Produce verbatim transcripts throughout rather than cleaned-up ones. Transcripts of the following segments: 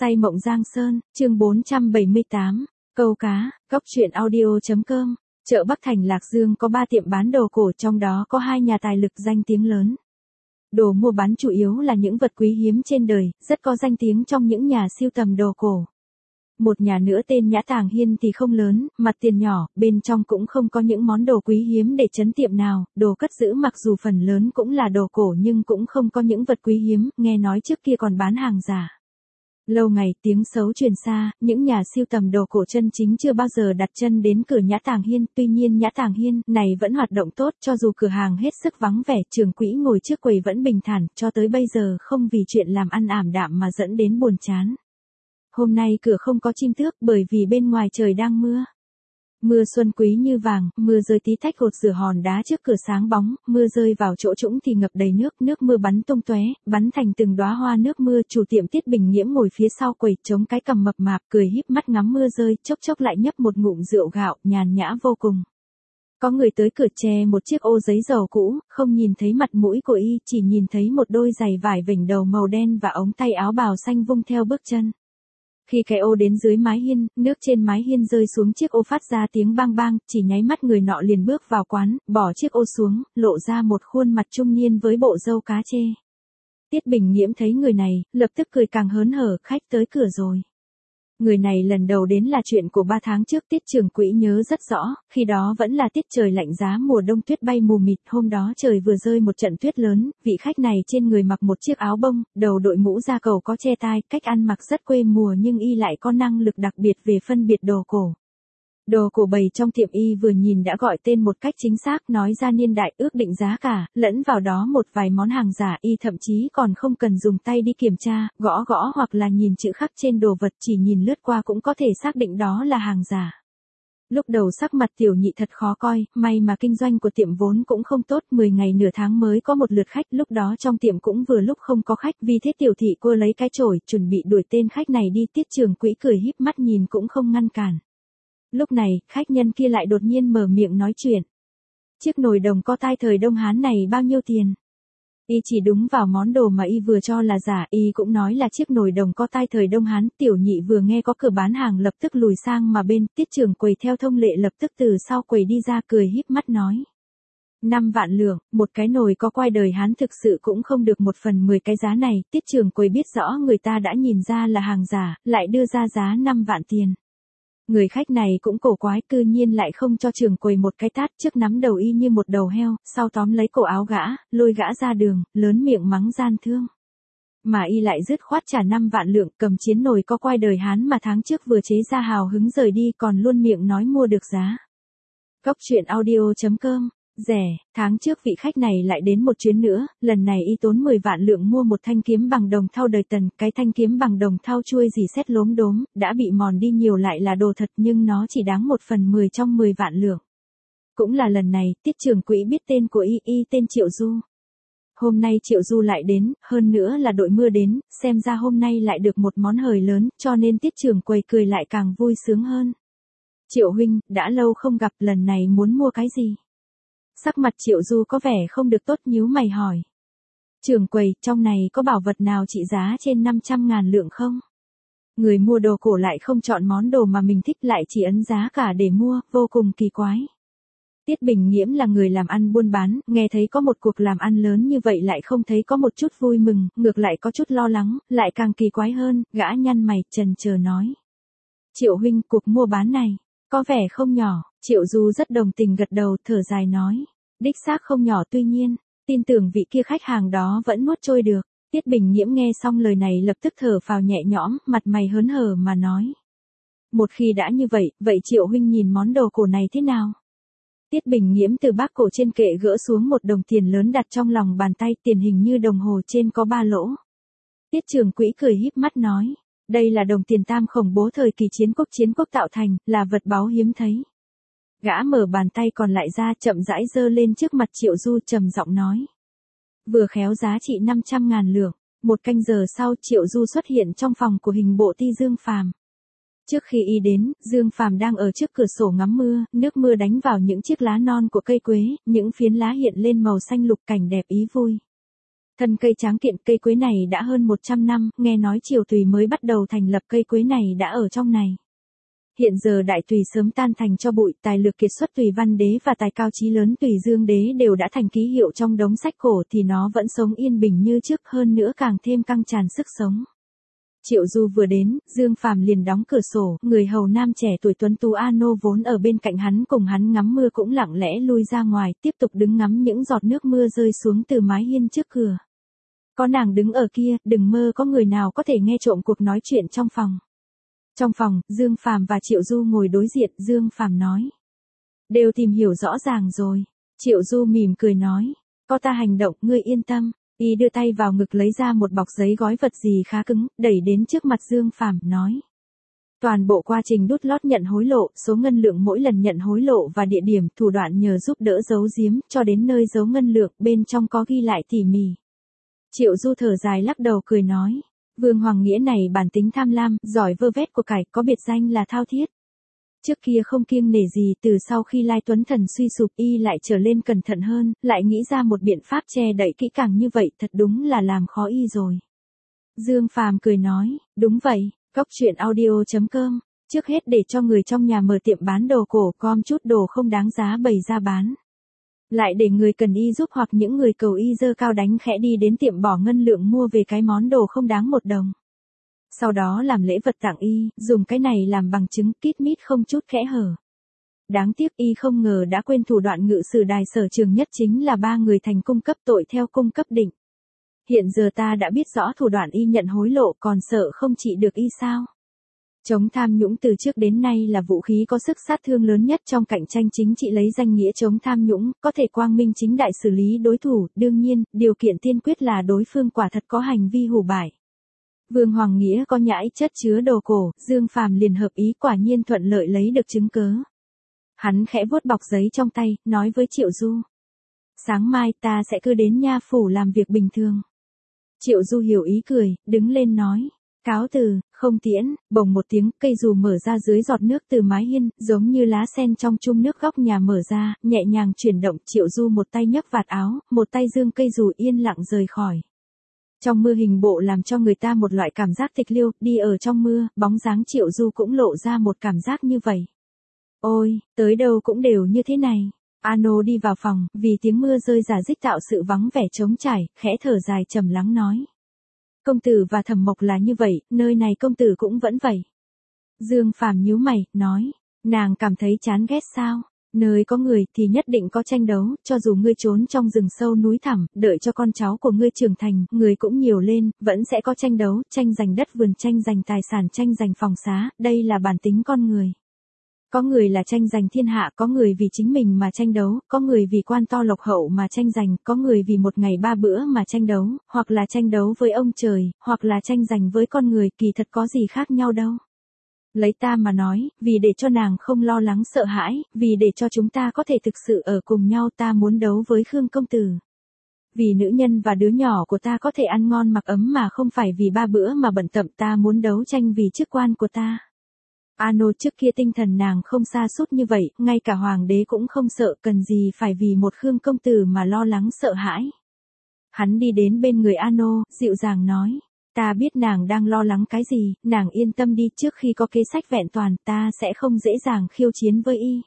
Say mộng Giang Sơn, chương bốn trăm bảy mươi tám, câu cá, cóc truyện audio.com. Chợ Bắc Thành Lạc Dương có ba tiệm bán đồ cổ, trong đó có hai nhà tài lực danh tiếng lớn. Đồ mua bán chủ yếu là những vật quý hiếm trên đời, rất có danh tiếng trong những nhà sưu tầm đồ cổ. Một nhà nữa tên Nhã Tàng Hiên thì không lớn, mặt tiền nhỏ, bên trong cũng không có những món đồ quý hiếm để trấn tiệm nào, đồ cất giữ mặc dù phần lớn cũng là đồ cổ nhưng cũng không có những vật quý hiếm, nghe nói trước kia còn bán hàng giả. Lâu ngày tiếng xấu truyền xa, những nhà sưu tầm đồ cổ chân chính chưa bao giờ đặt chân đến cửa Nhã Tàng Hiên, tuy nhiên Nhã Tàng Hiên này vẫn hoạt động tốt, cho dù cửa hàng hết sức vắng vẻ, trưởng quỹ ngồi trước quầy vẫn bình thản, cho tới bây giờ không vì chuyện làm ăn ảm đạm mà dẫn đến buồn chán. Hôm nay cửa không có chim tước bởi vì bên ngoài trời đang mưa. Mưa xuân quý như vàng, mưa rơi tí tách gột rửa hòn đá trước cửa sáng bóng, mưa rơi vào chỗ trũng thì ngập đầy nước, nước mưa bắn tung tóe, bắn thành từng đóa hoa nước mưa. Chủ tiệm Tiết Bình Nghiễm ngồi phía sau quầy, chống cái cằm mập mạp, cười híp mắt ngắm mưa rơi, chốc chốc lại nhấp một ngụm rượu gạo, nhàn nhã vô cùng. Có người tới cửa che một chiếc ô giấy dầu cũ, không nhìn thấy mặt mũi của y, chỉ nhìn thấy một đôi giày vải vểnh đầu màu đen và ống tay áo bào xanh vung theo bước chân. Khi cái ô đến dưới mái hiên, nước trên mái hiên rơi xuống chiếc ô phát ra tiếng bang bang, chỉ nháy mắt người nọ liền bước vào quán, bỏ chiếc ô xuống, lộ ra một khuôn mặt trung niên với bộ râu cá chê. Tiết Bình Nghiễm thấy người này, lập tức cười càng hớn hở, khách tới cửa rồi. Người này lần đầu đến là chuyện của ba tháng trước, Tiết trưởng quỹ nhớ rất rõ, khi đó vẫn là tiết trời lạnh giá mùa đông, tuyết bay mù mịt, hôm đó trời vừa rơi một trận tuyết lớn, vị khách này trên người mặc một chiếc áo bông, đầu đội mũ da cầu có che tai, cách ăn mặc rất quê mùa nhưng y lại có năng lực đặc biệt về phân biệt đồ cổ. Đồ cổ bày trong tiệm y vừa nhìn đã gọi tên một cách chính xác, nói ra niên đại, ước định giá cả, lẫn vào đó một vài món hàng giả, y thậm chí còn không cần dùng tay đi kiểm tra, gõ gõ hoặc là nhìn chữ khắc trên đồ vật, chỉ nhìn lướt qua cũng có thể xác định đó là hàng giả. Lúc đầu sắc mặt tiểu nhị thật khó coi, may mà kinh doanh của tiệm vốn cũng không tốt, mười ngày nửa tháng mới có một lượt khách, lúc đó trong tiệm cũng vừa lúc không có khách, vì thế tiểu thị cô lấy cái chổi, chuẩn bị đuổi tên khách này đi, Tiết trưởng quỹ cười híp mắt nhìn cũng không ngăn cản. Lúc này, khách nhân kia lại đột nhiên mở miệng nói chuyện. Chiếc nồi đồng co tai thời Đông Hán này bao nhiêu tiền? Y chỉ đúng vào món đồ mà y vừa cho là giả, y cũng nói là chiếc nồi đồng co tai thời Đông Hán. Tiểu nhị vừa nghe có cửa bán hàng lập tức lùi sang mà bên, tiết trưởng quầy theo thông lệ lập tức từ sau quầy đi ra, cười híp mắt nói. Năm vạn lượng, một cái nồi có quai đời Hán thực sự cũng không được một phần mười cái giá này. Tiết trưởng quầy biết rõ người ta đã nhìn ra là hàng giả, lại đưa ra giá năm vạn tiền. Người khách này cũng cổ quái, cư nhiên lại không cho trưởng quầy một cái tát, trước nắm đầu y như một đầu heo, sau tóm lấy cổ áo gã, lôi gã ra đường, lớn miệng mắng gian thương. Mà y lại dứt khoát trả năm vạn lượng, cầm chiến nồi có quai đời Hán mà tháng trước vừa chế ra hào hứng rời đi, còn luôn miệng nói mua được giá. Cóc truyện audio.com. Rẻ, tháng trước vị khách này lại đến một chuyến nữa, lần này y tốn mười vạn lượng mua một thanh kiếm bằng đồng thau đời Tần, cái thanh kiếm bằng đồng thau chuôi rỉ sét lốm đốm, đã bị mòn đi nhiều lại là đồ thật nhưng nó chỉ đáng một phần mười trong mười vạn lượng. Cũng là lần này, tiết trưởng quỹ biết tên của y, y tên Triệu Du. Hôm nay Triệu Du lại đến, hơn nữa là đội mưa đến, xem ra hôm nay lại được một món hời lớn, cho nên tiết trưởng quầy cười lại càng vui sướng hơn. Triệu huynh, đã lâu không gặp, lần này muốn mua cái gì? Sắc mặt Triệu Du có vẻ không được tốt, nhíu mày hỏi. Trưởng quầy, trong này có bảo vật nào trị giá trên năm trăm ngàn lượng không? Người mua đồ cổ lại không chọn món đồ mà mình thích, lại chỉ ấn giá cả để mua, vô cùng kỳ quái. Tiết Bình Nghiễm là người làm ăn buôn bán, nghe thấy có một cuộc làm ăn lớn như vậy lại không thấy có một chút vui mừng, ngược lại có chút lo lắng, lại càng kỳ quái hơn, gã nhăn mày, chần chờ nói. Triệu huynh, cuộc mua bán này, có vẻ không nhỏ. Triệu Du rất đồng tình gật đầu, thở dài nói. Đích xác không nhỏ, tuy nhiên, tin tưởng vị kia khách hàng đó vẫn nuốt trôi được. Tiết Bình Nghiễm nghe xong lời này lập tức thở phào nhẹ nhõm, mặt mày hớn hở mà nói. Một khi đã như vậy, vậy Triệu huynh nhìn món đồ cổ này thế nào? Tiết Bình Nghiễm từ bác cổ trên kệ gỡ xuống một đồng tiền lớn đặt trong lòng bàn tay, tiền hình như đồng hồ, trên có ba lỗ. Tiết trưởng quỹ cười híp mắt nói. Đây là đồng tiền tam khổng bố thời kỳ chiến quốc chiến quốc tạo thành, là vật báu hiếm thấy. Gã mở bàn tay còn lại ra, chậm rãi giơ lên trước mặt Triệu Du, trầm giọng nói. Vừa khéo giá trị năm trăm ngàn lượng. Một canh giờ sau, Triệu Du xuất hiện trong phòng của hình bộ ti Dương Phàm. Trước khi y đến, Dương Phàm đang ở trước cửa sổ ngắm mưa, nước mưa đánh vào những chiếc lá non của cây quế, những phiến lá hiện lên màu xanh lục, cảnh đẹp ý vui. Thân cây tráng kiện, cây quế này đã hơn một trăm năm, nghe nói Triều Tùy mới bắt đầu thành lập cây quế này đã ở trong này. Hiện giờ Đại Tùy sớm tan thành cho bụi, tài lược kiệt xuất Tùy Văn Đế và tài cao chí lớn Tùy Dương Đế đều đã thành ký hiệu trong đống sách cổ thì nó vẫn sống yên bình như trước, hơn nữa càng thêm căng tràn sức sống. Triệu Du vừa đến, Dương Phàm liền đóng cửa sổ, người hầu nam trẻ tuổi tuấn tú Ano vốn ở bên cạnh hắn cùng hắn ngắm mưa cũng lặng lẽ lui ra ngoài, tiếp tục đứng ngắm những giọt nước mưa rơi xuống từ mái hiên trước cửa. Có nàng đứng ở kia, đừng mơ có người nào có thể nghe trộm cuộc nói chuyện trong phòng. Trong phòng, Dương Phàm và Triệu Du ngồi đối diện, Dương Phàm nói. Đều tìm hiểu rõ ràng rồi. Triệu Du mỉm cười nói. Có ta hành động, ngươi yên tâm. Y đưa tay vào ngực lấy ra một bọc giấy gói vật gì khá cứng, đẩy đến trước mặt Dương Phàm nói. Toàn bộ quá trình đút lót nhận hối lộ, số ngân lượng mỗi lần nhận hối lộ và địa điểm, thủ đoạn nhờ giúp đỡ giấu giếm, cho đến nơi giấu ngân lượng, bên trong có ghi lại tỉ mỉ. Triệu Du thở dài lắc đầu cười nói. Vương Hoàng Nghĩa này bản tính tham lam, giỏi vơ vét của cải, có biệt danh là thao thiết. Trước kia không kiêng nể gì, từ sau khi Lai Tuấn Thần suy sụp y lại trở lên cẩn thận hơn, lại nghĩ ra một biện pháp che đậy kỹ càng như vậy, thật đúng là làm khó y rồi. Dương Phàm cười nói, đúng vậy, Cóc Truyện Audio chấm com, trước hết để cho người trong nhà mở tiệm bán đồ cổ, gom chút đồ không đáng giá bày ra bán. Lại để người cần y giúp hoặc những người cầu y dơ cao đánh khẽ đi đến tiệm bỏ ngân lượng mua về cái món đồ không đáng một đồng. Sau đó làm lễ vật tặng y, dùng cái này làm bằng chứng kít mít không chút kẽ hở. Đáng tiếc y không ngờ đã quên thủ đoạn ngự sử đài sở trường nhất chính là ba người thành cung cấp tội theo cung cấp định. Hiện giờ ta đã biết rõ thủ đoạn y nhận hối lộ, còn sợ không trị được y sao? Chống tham nhũng từ trước đến nay là vũ khí có sức sát thương lớn nhất trong cạnh tranh chính trị, lấy danh nghĩa chống tham nhũng, có thể quang minh chính đại xử lý đối thủ, đương nhiên, điều kiện tiên quyết là đối phương quả thật có hành vi hủ bại. Vương Hoàng Nghĩa có nhãi chất chứa đồ cổ, Dương Phàm liền hợp ý, quả nhiên thuận lợi lấy được chứng cớ. Hắn khẽ vuốt bọc giấy trong tay, nói với Triệu Du. Sáng mai ta sẽ cứ đến nha phủ làm việc bình thường. Triệu Du hiểu ý cười, đứng lên nói. Cáo từ, không tiễn, bồng một tiếng, cây dù mở ra dưới giọt nước từ mái hiên, giống như lá sen trong chum nước góc nhà mở ra, nhẹ nhàng chuyển động, Triệu Du một tay nhấc vạt áo, một tay giương cây dù yên lặng rời khỏi. Trong mưa hình bộ làm cho người ta một loại cảm giác tịch liêu, đi ở trong mưa, bóng dáng Triệu Du cũng lộ ra một cảm giác như vậy. Ôi, tới đâu cũng đều như thế này. Ano đi vào phòng, vì tiếng mưa rơi rả rích tạo sự vắng vẻ trống trải, khẽ thở dài trầm lắng nói. Công tử và Thẩm Mộc là như vậy, nơi này công tử cũng vẫn vậy. Dương Phàm nhíu mày, nói, nàng cảm thấy chán ghét sao? Nơi có người thì nhất định có tranh đấu, cho dù ngươi trốn trong rừng sâu núi thẳm, đợi cho con cháu của ngươi trưởng thành, người cũng nhiều lên, vẫn sẽ có tranh đấu, tranh giành đất vườn, tranh giành tài sản, tranh giành phòng xá, đây là bản tính con người. Có người là tranh giành thiên hạ, có người vì chính mình mà tranh đấu, có người vì quan to lộc hậu mà tranh giành, có người vì một ngày ba bữa mà tranh đấu, hoặc là tranh đấu với ông trời, hoặc là tranh giành với con người, kỳ thật có gì khác nhau đâu. Lấy ta mà nói, vì để cho nàng không lo lắng sợ hãi, vì để cho chúng ta có thể thực sự ở cùng nhau, ta muốn đấu với Khương công tử. Vì nữ nhân và đứa nhỏ của ta có thể ăn ngon mặc ấm mà không phải vì ba bữa mà bận tâm, ta muốn đấu tranh vì chức quan của ta. Ano trước kia tinh thần nàng không sa sút như vậy, ngay cả hoàng đế cũng không sợ, cần gì phải vì một Khương công tử mà lo lắng sợ hãi. Hắn đi đến bên người Ano, dịu dàng nói, ta biết nàng đang lo lắng cái gì, nàng yên tâm đi, trước khi có kế sách vẹn toàn, ta sẽ không dễ dàng khiêu chiến với y.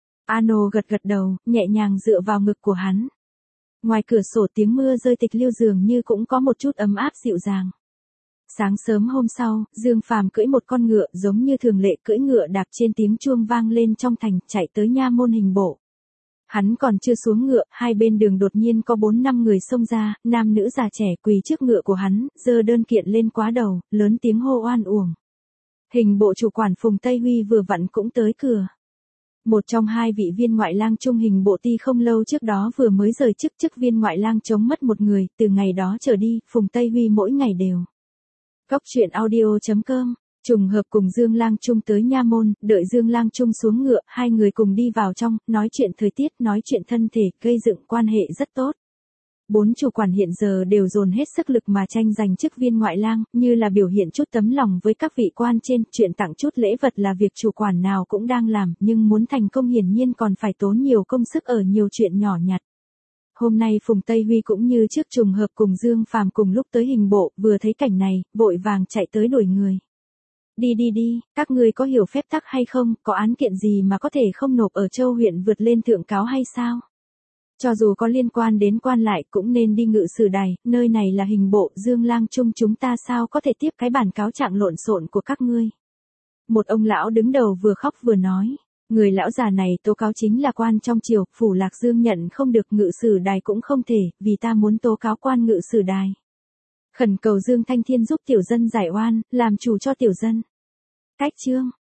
Ano gật gật đầu, nhẹ nhàng dựa vào ngực của hắn. Ngoài cửa sổ tiếng mưa rơi tịch liêu dường như cũng có một chút ấm áp dịu dàng. Sáng sớm hôm sau, Dương Phàm cưỡi một con ngựa giống như thường lệ, cưỡi ngựa đạp trên tiếng chuông vang lên trong thành, chạy tới nha môn hình bộ. Hắn còn chưa xuống ngựa, hai bên đường đột nhiên có bốn năm người xông ra, nam nữ già trẻ quỳ trước ngựa của hắn, giơ đơn kiện lên quá đầu, lớn tiếng hô oan uổng. Hình bộ chủ quản Phùng Tây Huy vừa vặn cũng tới cửa. Một trong hai vị viên ngoại lang trung hình bộ ty không lâu trước đó vừa mới rời chức chức viên ngoại lang chống mất một người, từ ngày đó trở đi, Phùng Tây Huy mỗi ngày đều. Cóc Truyện Audio chấm com, trùng hợp cùng Dương Lang Trung tới nha môn, đợi Dương Lang Trung xuống ngựa, hai người cùng đi vào trong, nói chuyện thời tiết, nói chuyện thân thể, gây dựng quan hệ rất tốt. Bốn chủ quản hiện giờ đều dồn hết sức lực mà tranh giành chức viên ngoại lang, như là biểu hiện chút tấm lòng với các vị quan trên, chuyện tặng chút lễ vật là việc chủ quản nào cũng đang làm, nhưng muốn thành công hiển nhiên còn phải tốn nhiều công sức ở nhiều chuyện nhỏ nhặt. Hôm nay Phùng Tây Huy cũng như trước trùng hợp cùng Dương Phàm cùng lúc tới hình bộ, vừa thấy cảnh này, vội vàng chạy tới đuổi người. Đi đi đi, các ngươi có hiểu phép tắc hay không, có án kiện gì mà có thể không nộp ở Châu huyện vượt lên thượng cáo hay sao? Cho dù có liên quan đến quan lại cũng nên đi ngự sử đài, nơi này là hình bộ, Dương Lang Trung chúng ta sao có thể tiếp cái bản cáo trạng lộn xộn của các ngươi. Một ông lão đứng đầu vừa khóc vừa nói, người lão già này tố cáo chính là quan trong triều, phủ Lạc Dương nhận không được, ngự sử đài cũng không thể, vì ta muốn tố cáo quan ngự sử đài. Khẩn cầu Dương Thanh Thiên giúp tiểu dân giải oan, làm chủ cho tiểu dân. Cách chương